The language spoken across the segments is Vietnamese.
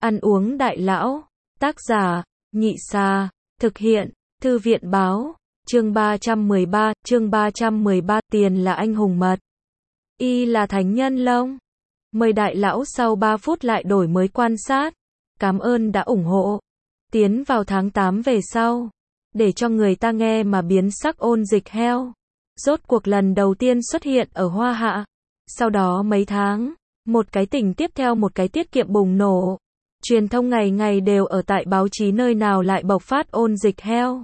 Ăn uống đại lão. Tác giả, Nhị Xa. Thực hiện, Thư viện báo. Chương 313, tiền là anh hùng mật. Y là thánh nhân lông. Mời đại lão sau 3 phút lại đổi mới quan sát. Cảm ơn đã ủng hộ. Tiến vào tháng 8 về sau. Để cho người ta nghe mà biến sắc ôn dịch heo. Rốt cuộc lần đầu tiên xuất hiện ở Hoa Hạ. Sau đó mấy tháng, một cái tình tiếp theo một cái tiết kiệm bùng nổ. Truyền thông ngày ngày đều ở tại báo chí nơi nào lại bộc phát ôn dịch heo.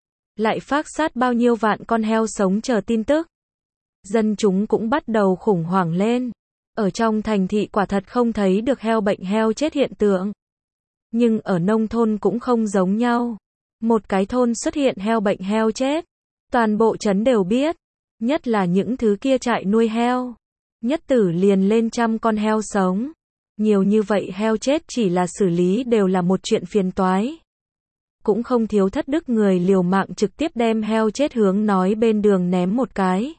Lại phác sát bao nhiêu vạn con heo sống chờ tin tức. Dân chúng cũng bắt đầu khủng hoảng lên. Ở trong thành thị quả thật không thấy được heo bệnh heo chết hiện tượng. Nhưng ở nông thôn cũng không giống nhau. Một cái thôn xuất hiện heo bệnh heo chết. Toàn bộ trấn đều biết. Nhất là những thứ kia trại nuôi heo. Nhất tử liền lên trăm con heo sống. Nhiều như vậy heo chết chỉ là xử lý đều là một chuyện phiền toái. Cũng không thiếu thất đức người liều mạng trực tiếp đem heo chết hướng nói bên đường ném một cái.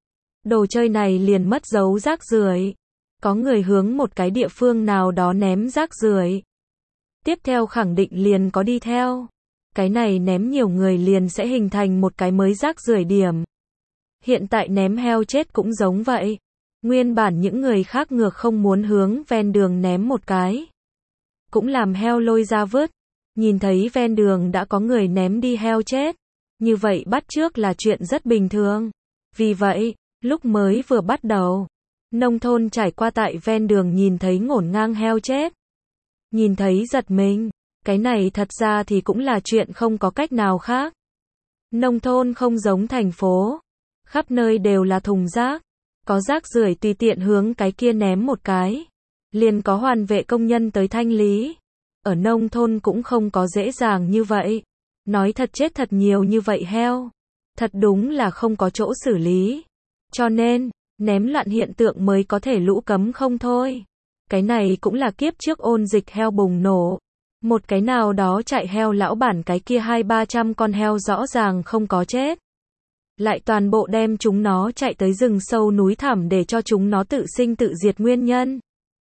Đồ chơi này liền mất dấu rác rưởi. Có người hướng một cái địa phương nào đó ném rác rưởi. Tiếp theo khẳng định liền có đi theo. Cái này ném nhiều người liền sẽ hình thành một cái mới rác rưởi điểm. Hiện tại ném heo chết cũng giống vậy. Nguyên bản những người khác ngược không muốn hướng ven đường ném một cái. Cũng làm heo lôi ra vứt. Nhìn thấy ven đường đã có người ném đi heo chết. Như vậy bắt chước là chuyện rất bình thường. Vì vậy, lúc mới vừa bắt đầu, nông thôn trải qua tại ven đường nhìn thấy ngổn ngang heo chết. Nhìn thấy giật mình. Cái này thật ra thì cũng là chuyện không có cách nào khác. Nông thôn không giống thành phố. Khắp nơi đều là thùng rác. Có rác rưởi tùy tiện hướng cái kia ném một cái. Liền có hoàn vệ công nhân tới thanh lý. Ở nông thôn cũng không có dễ dàng như vậy. Nói thật chết thật nhiều như vậy heo. Thật đúng là không có chỗ xử lý. Cho nên, ném loạn hiện tượng mới có thể lũ cấm không thôi. Cái này cũng là kiếp trước ôn dịch heo bùng nổ. Một cái nào đó chạy heo lão bản cái kia 200-300 con heo rõ ràng không có chết. Lại toàn bộ đem chúng nó chạy tới rừng sâu núi thẳm để cho chúng nó tự sinh tự diệt nguyên nhân.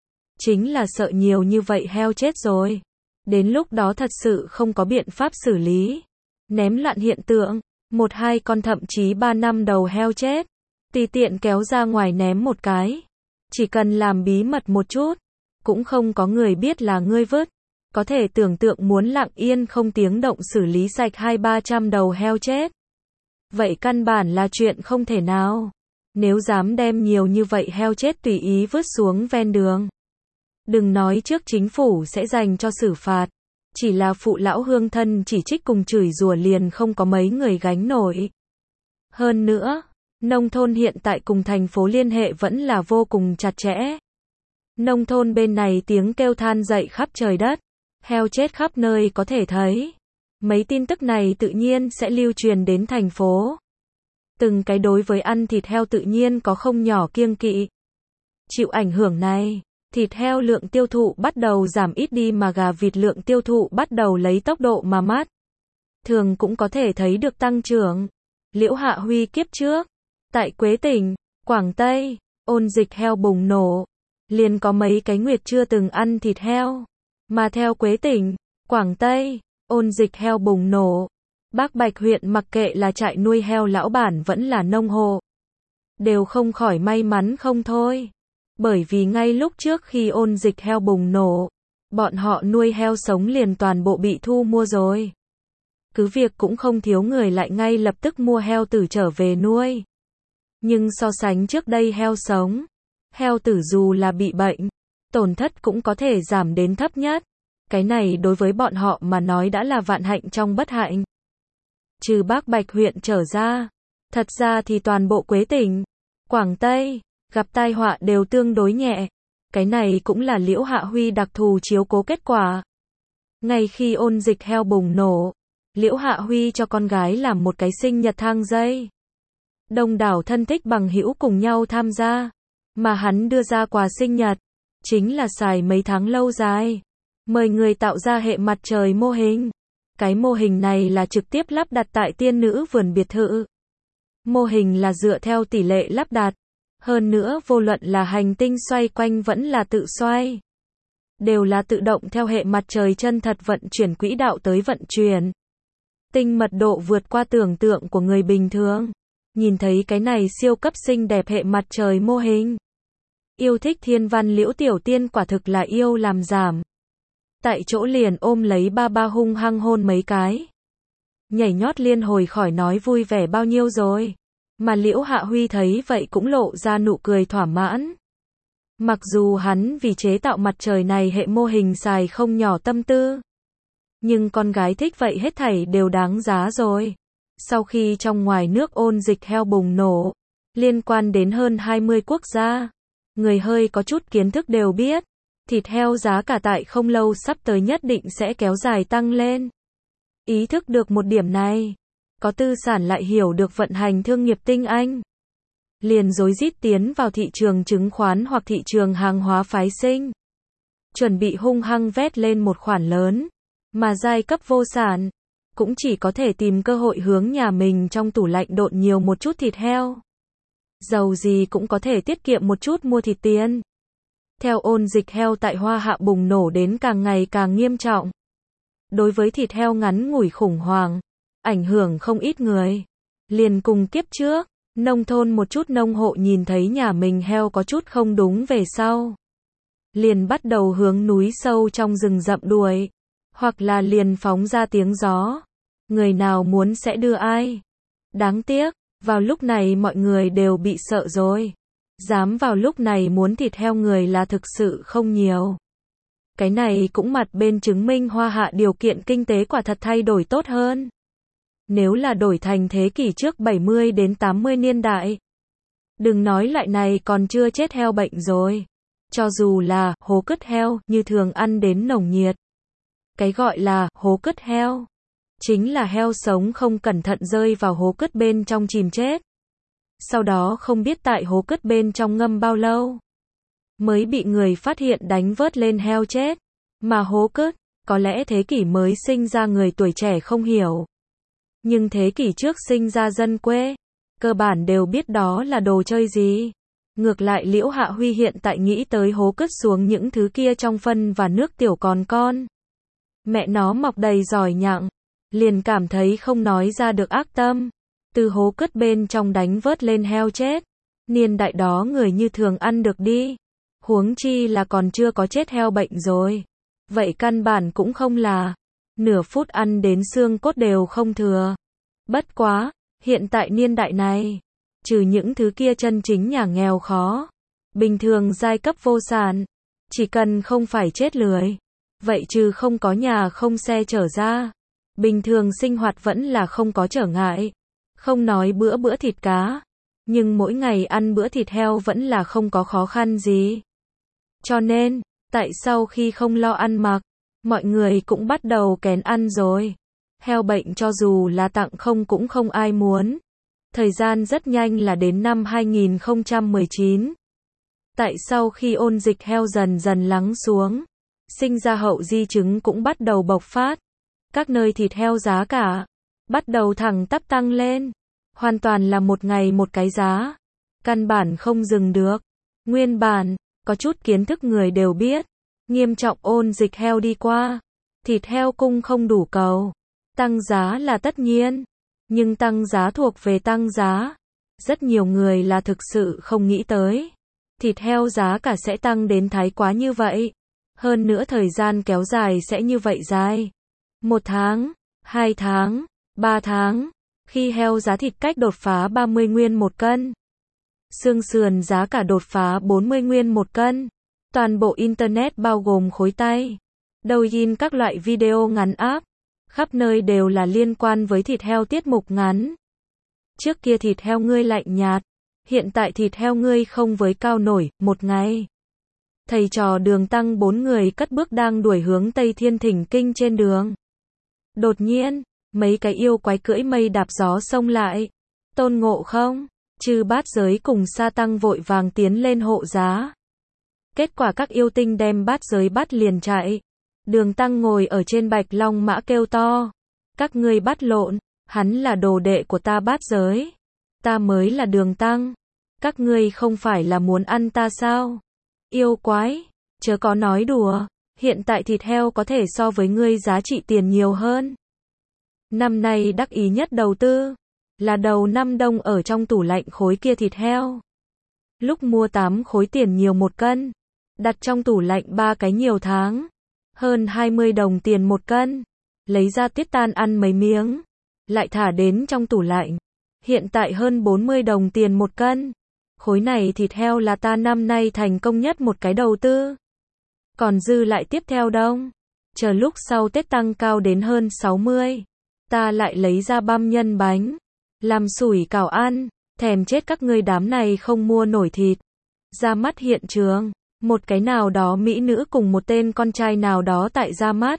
Chính là sợ nhiều như vậy heo chết rồi. Đến lúc đó thật sự không có biện pháp xử lý. Ném loạn hiện tượng, 1-2 con thậm chí 3 năm đầu heo chết. Tùy tiện kéo ra ngoài ném một cái. Chỉ cần làm bí mật một chút. Cũng không có người biết là ngươi vứt. Có thể tưởng tượng muốn lặng yên không tiếng động xử lý sạch 200-300 đầu heo chết. Vậy căn bản là chuyện không thể nào. Nếu dám đem nhiều như vậy heo chết tùy ý vứt xuống ven đường. Đừng nói trước chính phủ sẽ dành cho xử phạt. Chỉ là phụ lão hương thân chỉ trích cùng chửi rủa liền không có mấy người gánh nổi. Hơn nữa, nông thôn hiện tại cùng thành phố liên hệ vẫn là vô cùng chặt chẽ. Nông thôn bên này tiếng kêu than dậy khắp trời đất. Heo chết khắp nơi có thể thấy. Mấy tin tức này tự nhiên sẽ lưu truyền đến thành phố. Từng cái đối với ăn thịt heo tự nhiên có không nhỏ kiêng kỵ. Chịu ảnh hưởng này, thịt heo lượng tiêu thụ bắt đầu giảm ít đi mà gà vịt lượng tiêu thụ bắt đầu lấy tốc độ mà mắt thường cũng có thể thấy được tăng trưởng. Liễu Hạ Huy kiếp trước, tại Quế Tỉnh, Quảng Tây, ôn dịch heo bùng nổ. Liền có mấy cái nguyệt chưa từng ăn thịt heo. Mà theo Quế Tỉnh, Quảng Tây, ôn dịch heo bùng nổ. Bắc Bạch huyện mặc kệ là trại nuôi heo lão bản vẫn là nông hộ. Đều không khỏi may mắn không thôi. Bởi vì ngay lúc trước khi ôn dịch heo bùng nổ, bọn họ nuôi heo sống liền toàn bộ bị thu mua rồi. Cứ việc cũng không thiếu người lại ngay lập tức mua heo tử trở về nuôi. Nhưng so sánh trước đây heo sống, heo tử dù là bị bệnh, tổn thất cũng có thể giảm đến thấp nhất. Cái này đối với bọn họ mà nói đã là vạn hạnh trong bất hạnh. Trừ Bắc Bạch huyện trở ra, thật ra thì toàn bộ Quế Tỉnh, Quảng Tây, gặp tai họa đều tương đối nhẹ. Cái này cũng là Liễu Hạ Huy đặc thù chiếu cố kết quả. Ngay khi ôn dịch heo bùng nổ, Liễu Hạ Huy cho con gái làm một cái sinh nhật thang dây. Đông đảo thân thích bằng hữu cùng nhau tham gia. Mà hắn đưa ra quà sinh nhật, chính là xài mấy tháng lâu dài. Mời người tạo ra hệ mặt trời mô hình. Cái mô hình này là trực tiếp lắp đặt tại tiên nữ vườn biệt thự. Mô hình là dựa theo tỷ lệ lắp đặt. Hơn nữa vô luận là hành tinh xoay quanh vẫn là tự xoay. đều là tự động theo hệ mặt trời chân thật vận chuyển quỹ đạo tới vận chuyển. Tinh mật độ vượt qua tưởng tượng của người bình thường. Nhìn thấy cái này siêu cấp xinh đẹp hệ mặt trời mô hình. Yêu thích thiên văn Liễu Tiểu Tiên quả thực là yêu làm giảm. Tại chỗ liền ôm lấy ba ba hung hăng hôn mấy cái. Nhảy nhót liên hồi khỏi nói vui vẻ bao nhiêu rồi. Mà Liễu Hạ Huy thấy vậy cũng lộ ra nụ cười thỏa mãn. Mặc dù hắn vì chế tạo mặt trời này hệ mô hình xài không nhỏ tâm tư. Nhưng con gái thích vậy hết thảy đều đáng giá rồi. Sau khi trong ngoài nước ôn dịch heo bùng nổ, liên quan đến hơn 20 quốc gia, người hơi có chút kiến thức đều biết, thịt heo giá cả tại không lâu sắp tới nhất định sẽ kéo dài tăng lên. Ý thức được một điểm này, có tư sản lại hiểu được vận hành thương nghiệp tinh anh, liền rối rít tiến vào thị trường chứng khoán hoặc thị trường hàng hóa phái sinh, chuẩn bị hung hăng vét lên một khoản lớn, mà giai cấp vô sản cũng chỉ có thể tìm cơ hội hướng nhà mình trong tủ lạnh độn nhiều một chút thịt heo. Dầu gì cũng có thể tiết kiệm một chút mua thịt tiền. Theo ôn dịch heo tại Hoa Hạ bùng nổ đến càng ngày càng nghiêm trọng. Đối với thịt heo ngắn ngủi khủng hoảng, ảnh hưởng không ít người. Liền cùng kiếp trước, nông thôn một chút nông hộ nhìn thấy nhà mình heo có chút không đúng về sau. Liền bắt đầu hướng núi sâu trong rừng rậm đuổi. Hoặc là liền phóng ra tiếng gió. Người nào muốn sẽ đưa ai. Đáng tiếc, vào lúc này mọi người đều bị sợ rồi. Dám vào lúc này muốn thịt heo người là thực sự không nhiều. Cái này cũng mặt bên chứng minh Hoa Hạ điều kiện kinh tế quả thật thay đổi tốt hơn. Nếu là đổi thành thế kỷ trước 70 đến 80 niên đại. Đừng nói loại này còn chưa chết heo bệnh rồi. Cho dù là hố cứt heo như thường ăn đến nồng nhiệt. Cái gọi là hố cứt heo chính là heo sống không cẩn thận rơi vào hố cứt bên trong chìm chết. Sau đó không biết tại hố cứt bên trong ngâm bao lâu mới bị người phát hiện đánh vớt lên heo chết. Mà hố cứt, có lẽ thế kỷ mới sinh ra người tuổi trẻ không hiểu. Nhưng thế kỷ trước sinh ra dân quê, cơ bản đều biết đó là đồ chơi gì. Ngược lại Liễu Hạ Huy hiện tại nghĩ tới hố cứt xuống những thứ kia trong phân và nước tiểu còn con. Mẹ nó mọc đầy giỏi nhặng, liền cảm thấy không nói ra được ác tâm. Từ hố cứt bên trong đánh vớt lên heo chết. Niên đại đó người như thường ăn được đi. Huống chi là còn chưa có chết heo bệnh rồi. Vậy căn bản cũng không là. Nửa phút ăn đến xương cốt đều không thừa. Bất quá, hiện tại niên đại này, trừ những thứ kia chân chính nhà nghèo khó, bình thường giai cấp vô sản, chỉ cần không phải chết lười. Vậy trừ không có nhà không xe chở ra, bình thường sinh hoạt vẫn là không có trở ngại. Không nói bữa bữa thịt cá, nhưng mỗi ngày ăn bữa thịt heo vẫn là không có khó khăn gì. Cho nên, tại sau khi không lo ăn mặc, mọi người cũng bắt đầu kén ăn rồi. Heo bệnh cho dù là tặng không cũng không ai muốn. Thời gian rất nhanh là đến năm 2019. Tại sau khi ôn dịch heo dần dần lắng xuống, sinh ra hậu di chứng cũng bắt đầu bộc phát. Các nơi thịt heo giá cả bắt đầu thẳng tắp tăng lên. Hoàn toàn là một ngày một cái giá. Căn bản không dừng được. Nguyên bản, có chút kiến thức người đều biết. Nghiêm trọng ôn dịch heo đi qua. Thịt heo cung không đủ cầu. Tăng giá là tất nhiên. Nhưng tăng giá thuộc về tăng giá. Rất nhiều người là thực sự không nghĩ tới. Thịt heo giá cả sẽ tăng đến thái quá như vậy. Hơn nữa thời gian kéo dài sẽ như vậy dài. 1 tháng, 2 tháng, 3 tháng. Khi heo giá thịt cách đột phá 30 nguyên một cân. Xương sườn giá cả đột phá 40 nguyên một cân. Toàn bộ Internet bao gồm khối tay, Douyin các loại video ngắn áp. Khắp nơi đều là liên quan với thịt heo tiết mục ngắn. Trước kia thịt heo ngươi lạnh nhạt. Hiện tại thịt heo ngươi không với cao nổi, một ngày. Thầy trò Đường Tăng 4 người cất bước đang đuổi hướng Tây Thiên Thỉnh Kinh trên đường. Đột nhiên, mấy cái yêu quái cưỡi mây đạp gió xông lại. Tôn Ngộ Không, Chư Bát Giới cùng Sa Tăng vội vàng tiến lên hộ giá. Kết quả các yêu tinh đem Bát Giới bắt liền chạy. Đường Tăng ngồi ở trên Bạch Long mã kêu to. Các ngươi bắt lộn, hắn là đồ đệ của ta Bát Giới. Ta mới là Đường Tăng. Các ngươi không phải là muốn ăn ta sao? Yêu quái, chớ có nói đùa. Hiện tại thịt heo có thể so với ngươi giá trị tiền nhiều hơn. Năm nay đắc ý nhất đầu tư là đầu năm đông ở trong tủ lạnh khối kia thịt heo. Lúc mua 8 khối tiền nhiều một cân, đặt trong tủ lạnh 3 cái nhiều tháng, hơn 20 đồng tiền một cân, lấy ra tiết tan ăn mấy miếng, lại thả đến trong tủ lạnh. Hiện tại hơn 40 đồng tiền một cân. Khối này thịt heo là ta năm nay thành công nhất một cái đầu tư. Còn dư lại tiếp theo đông, chờ lúc sau Tết tăng cao đến hơn 60, ta lại lấy ra băm nhân bánh, làm sủi cảo ăn, thèm chết các ngươi đám này không mua nổi thịt. Ra mắt hiện trường, một cái nào đó mỹ nữ cùng một tên con trai nào đó tại ra mắt.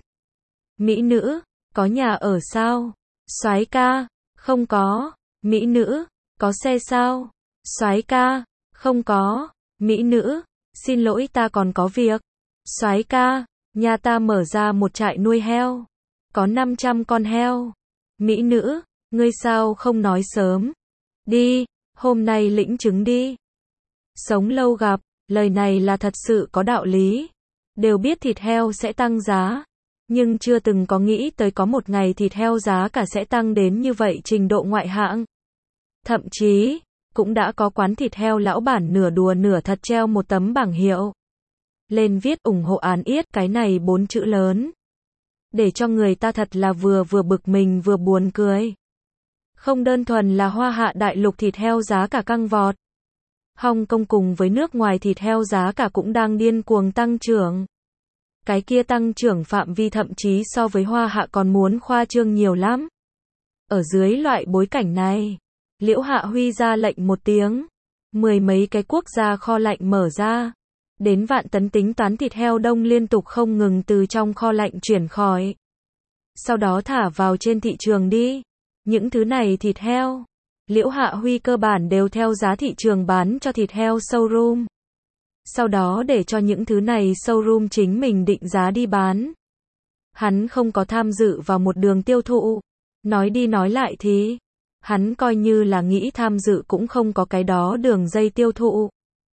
Mỹ nữ, có nhà ở sao? Soái ca, không có. Mỹ nữ, có xe sao? Soái ca, không có. Mỹ nữ, xin lỗi ta còn có việc. Soái ca, nhà ta mở ra một trại nuôi heo, có 500 con heo. Mỹ nữ, ngươi sao không nói sớm? Đi, hôm nay lĩnh chứng đi. Sống lâu gặp, lời này là thật sự có đạo lý. Đều biết thịt heo sẽ tăng giá, nhưng chưa từng có nghĩ tới có một ngày thịt heo giá cả sẽ tăng đến như vậy trình độ ngoại hạng. Thậm chí, cũng đã có quán thịt heo lão bản nửa đùa nửa thật treo một tấm bảng hiệu lên viết ủng hộ Án Yết cái này 4 chữ lớn. Để cho người ta thật là vừa bực mình vừa buồn cười. Không đơn thuần là Hoa Hạ đại lục thịt heo giá cả căng vọt. Hong Kong cùng với nước ngoài thịt heo giá cả cũng đang điên cuồng tăng trưởng. Cái kia tăng trưởng phạm vi thậm chí so với Hoa Hạ còn muốn khoa trương nhiều lắm. Ở dưới loại bối cảnh này, Liễu Hạ Huy ra lệnh một tiếng, 10 mấy cái quốc gia kho lạnh mở ra. Đến vạn tấn tính toán thịt heo đông liên tục không ngừng từ trong kho lạnh chuyển khỏi. Sau đó thả vào trên thị trường đi. Những thứ này thịt heo, Liễu Hạ Huy cơ bản đều theo giá thị trường bán cho thịt heo showroom. Sau đó để cho những thứ này showroom chính mình định giá đi bán. Hắn không có tham dự vào một đường tiêu thụ. Nói đi nói lại thì, hắn coi như là nghĩ tham dự cũng không có cái đó đường dây tiêu thụ.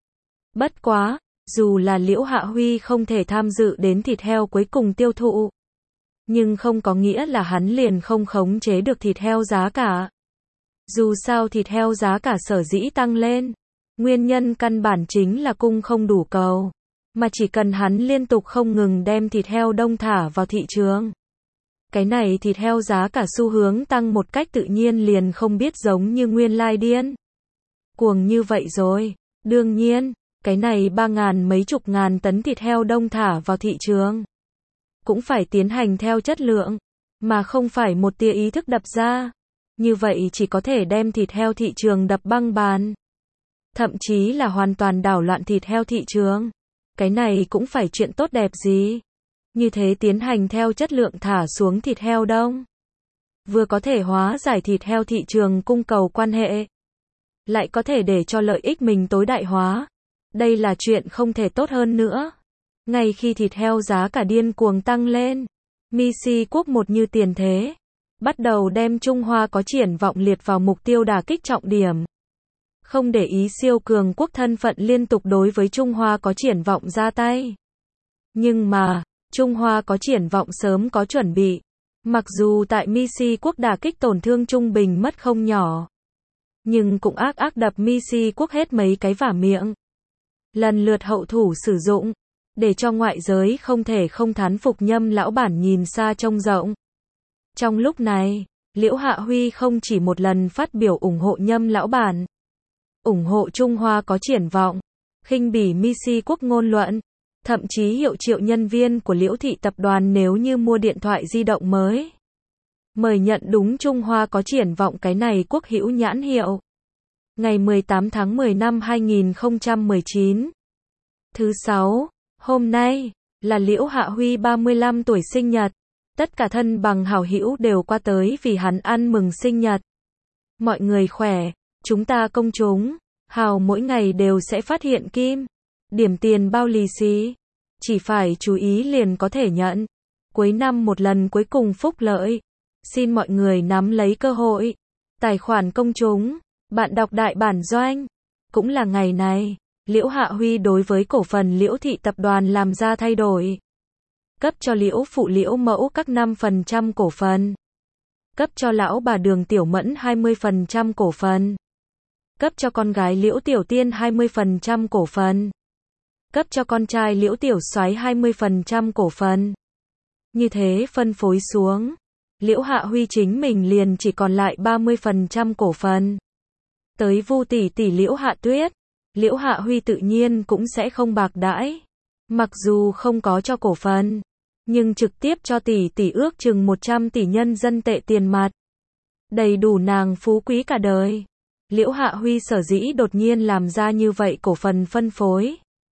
Bất quá, dù là Liễu Hạ Huy không thể tham dự đến thịt heo cuối cùng tiêu thụ, nhưng không có nghĩa là hắn liền không khống chế được thịt heo giá cả. Dù sao thịt heo giá cả sở dĩ tăng lên, nguyên nhân căn bản chính là cung không đủ cầu, mà chỉ cần hắn liên tục không ngừng đem thịt heo đông thả vào thị trường. Cái này thịt heo giá cả xu hướng tăng một cách tự nhiên liền không biết giống như nguyên lai điên cuồng như vậy rồi. Đương nhiên, cái này 3.000 mấy chục ngàn tấn thịt heo đông thả vào thị trường cũng phải tiến hành theo chất lượng, mà không phải một tia ý thức đập ra. Như vậy chỉ có thể đem thịt heo thị trường đập băng bàn. Thậm chí là hoàn toàn đảo loạn thịt heo thị trường. Cái này cũng phải chuyện tốt đẹp gì. Như thế tiến hành theo chất lượng thả xuống thịt heo đông. Vừa có thể hóa giải thịt heo thị trường cung cầu quan hệ, lại có thể để cho lợi ích mình tối đại hóa. Đây là chuyện không thể tốt hơn nữa. Ngay khi thịt heo giá cả điên cuồng tăng lên, Misi Quốc một như tiền thế, bắt đầu đem Trung Hoa có triển vọng liệt vào mục tiêu đả kích trọng điểm. Không để ý siêu cường quốc thân phận liên tục đối với Trung Hoa có triển vọng ra tay. Nhưng mà, Trung Hoa có triển vọng sớm có chuẩn bị. Mặc dù tại Misi Quốc đả kích tổn thương trung bình mất không nhỏ, nhưng cũng ác đập Misi Quốc hết mấy cái vả miệng. Lần lượt hậu thủ sử dụng, để cho ngoại giới không thể không thán phục Nhâm lão bản nhìn xa trông rộng. Trong lúc này, Liễu Hạ Huy không chỉ một lần phát biểu ủng hộ Nhâm lão bản, ủng hộ Trung Hoa có triển vọng, khinh bỉ Misi Quốc ngôn luận, thậm chí hiệu triệu nhân viên của Liễu thị tập đoàn nếu như mua điện thoại di động mới, mời nhận đúng Trung Hoa có triển vọng cái này quốc hữu nhãn hiệu. Ngày 18 tháng 10 năm 2019. Thứ 6, hôm nay, là Liễu Hạ Huy 35 tuổi sinh nhật. Tất cả thân bằng hảo hữu đều qua tới vì hắn ăn mừng sinh nhật. Mọi người khỏe, chúng ta công chúng, hào mỗi ngày đều sẽ phát hiện kim, điểm tiền bao lì xì. Chỉ phải chú ý liền có thể nhận. Cuối năm một lần cuối cùng phúc lợi. Xin mọi người nắm lấy cơ hội. Tài khoản công chúng, bạn đọc đại bản doanh. Cũng là ngày này, Liễu Hạ Huy đối với cổ phần Liễu thị tập đoàn làm ra thay đổi. Cấp cho Liễu phụ Liễu mẫu các 5% cổ phần. Cấp cho lão bà Đường Tiểu Mẫn 20% cổ phần. Cấp cho con gái Liễu Tiểu Tiên 20% cổ phần. Cấp cho con trai Liễu Tiểu Soái 20% cổ phần. Như thế phân phối xuống, Liễu Hạ Huy chính mình liền chỉ còn lại 30% cổ phần. Tới Vu tỷ tỷ Liễu Hạ Tuyết, Liễu Hạ Huy tự nhiên cũng sẽ không bạc đãi. Mặc dù không có cho cổ phần, nhưng trực tiếp cho tỷ tỷ ước chừng 100 tỷ nhân dân tệ tiền mặt. Đầy đủ nàng phú quý cả đời. Liễu Hạ Huy sở dĩ đột nhiên làm ra như vậy cổ phần phân phối,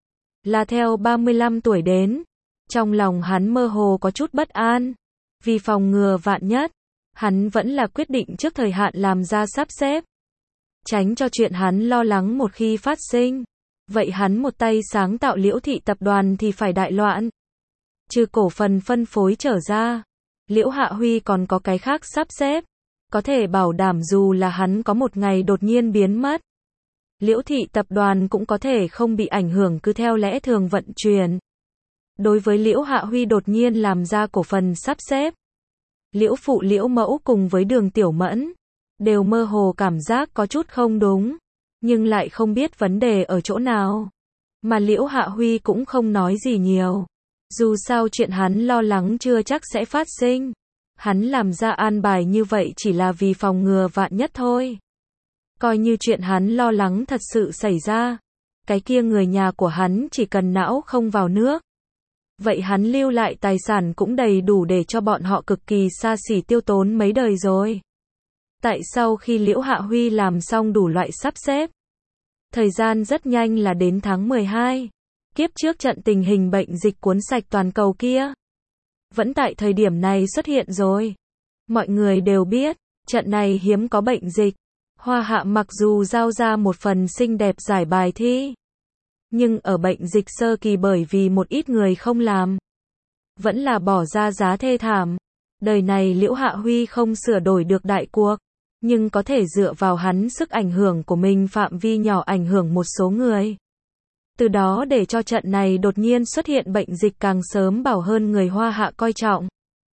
là theo 35 tuổi đến, trong lòng hắn mơ hồ có chút bất an. Vì phòng ngừa vạn nhất, hắn vẫn là quyết định trước thời hạn làm ra sắp xếp. Tránh cho chuyện hắn lo lắng một khi phát sinh. Vậy hắn một tay sáng tạo Liễu thị tập đoàn thì phải đại loạn. Trừ cổ phần phân phối trở ra, Liễu Hạ Huy còn có cái khác sắp xếp. Có thể bảo đảm dù là hắn có một ngày đột nhiên biến mất, Liễu thị tập đoàn cũng có thể không bị ảnh hưởng cứ theo lẽ thường vận chuyển. Đối với Liễu Hạ Huy đột nhiên làm ra cổ phần sắp xếp, Liễu phụ Liễu mẫu cùng với Đường Tiểu Mẫn đều mơ hồ cảm giác có chút không đúng, nhưng lại không biết vấn đề ở chỗ nào. Mà Liễu Hạ Huy cũng không nói gì nhiều. Dù sao chuyện hắn lo lắng chưa chắc sẽ phát sinh. Hắn làm ra an bài như vậy chỉ là vì phòng ngừa vạn nhất thôi. Coi như chuyện hắn lo lắng thật sự xảy ra, cái kia người nhà của hắn chỉ cần não không vào nước, vậy hắn lưu lại tài sản cũng đầy đủ để cho bọn họ cực kỳ xa xỉ tiêu tốn mấy đời rồi. Tại sau khi Liễu Hạ Huy làm xong đủ loại sắp xếp, thời gian rất nhanh là đến tháng 12. Kiếp trước trận tình hình bệnh dịch cuốn sạch toàn cầu kia vẫn tại thời điểm này xuất hiện rồi. Mọi người đều biết, trận này hiếm có bệnh dịch. Hoa Hạ mặc dù giao ra một phần xinh đẹp giải bài thi, nhưng ở bệnh dịch sơ kỳ bởi vì một ít người không làm, vẫn là bỏ ra giá thê thảm. Đời này Liễu Hạ Huy không sửa đổi được đại cuộc, nhưng có thể dựa vào hắn sức ảnh hưởng của mình phạm vi nhỏ ảnh hưởng một số người. Từ đó để cho trận này đột nhiên xuất hiện bệnh dịch càng sớm bảo hơn người Hoa Hạ coi trọng.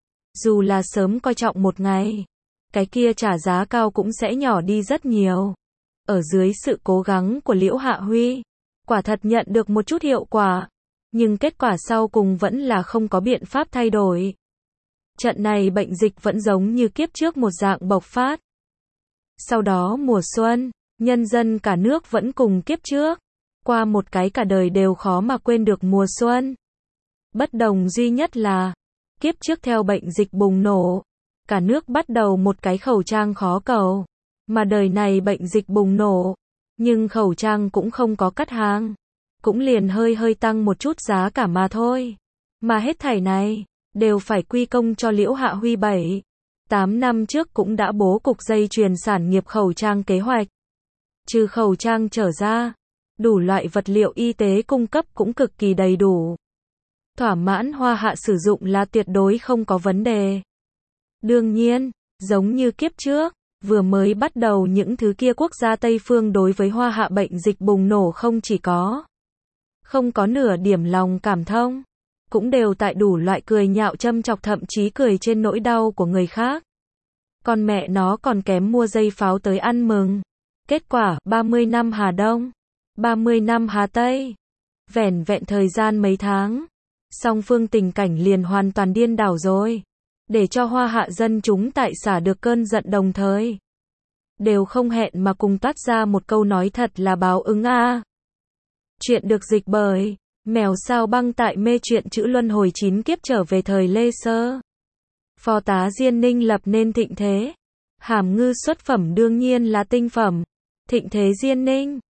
Dù là sớm coi trọng một ngày, cái kia trả giá cao cũng sẽ nhỏ đi rất nhiều. Ở dưới sự cố gắng của Liễu Hạ Huy, quả thật nhận được một chút hiệu quả, nhưng kết quả sau cùng vẫn là không có biện pháp thay đổi. Trận này bệnh dịch vẫn giống như kiếp trước một dạng bộc phát. Sau đó mùa xuân, nhân dân cả nước vẫn cùng kiếp trước, qua một cái cả đời đều khó mà quên được mùa xuân. Bất đồng duy nhất là, kiếp trước theo bệnh dịch bùng nổ, cả nước bắt đầu một cái khẩu trang khó cầu, mà đời này bệnh dịch bùng nổ, nhưng khẩu trang cũng không có cắt hàng, cũng liền hơi tăng một chút giá cả mà thôi. Mà hết thảy này, đều phải quy công cho Liễu Hạ Huy 7-8 năm trước cũng đã bố cục dây chuyền sản nghiệp khẩu trang kế hoạch. Trừ khẩu trang trở ra, đủ loại vật liệu y tế cung cấp cũng cực kỳ đầy đủ. Thỏa mãn Hoa Hạ sử dụng là tuyệt đối không có vấn đề. Đương nhiên, giống như kiếp trước, vừa mới bắt đầu những thứ kia quốc gia Tây phương đối với Hoa Hạ bệnh dịch bùng nổ không chỉ không có nửa điểm lòng cảm thông, cũng đều tại đủ loại cười nhạo châm chọc thậm chí cười trên nỗi đau của người khác. Con mẹ nó còn kém mua dây pháo tới ăn mừng. Kết quả, 30 năm Hà Đông, 30 năm Hà Tây. Vẻn vẹn thời gian mấy tháng, song phương tình cảnh liền hoàn toàn điên đảo rồi. Để cho Hoa Hạ dân chúng tại xả được cơn giận đồng thời, đều không hẹn mà cùng toát ra một câu nói thật là báo ứng a. Chuyện được dịch bởi Mèo Sao Băng tại mê truyện chữ luân hồi 9 kiếp trở về thời Lê Sơ. Phó tá Diên Ninh lập nên thịnh thế. Hàm ngư xuất phẩm đương nhiên là tinh phẩm. Thịnh thế Diên Ninh.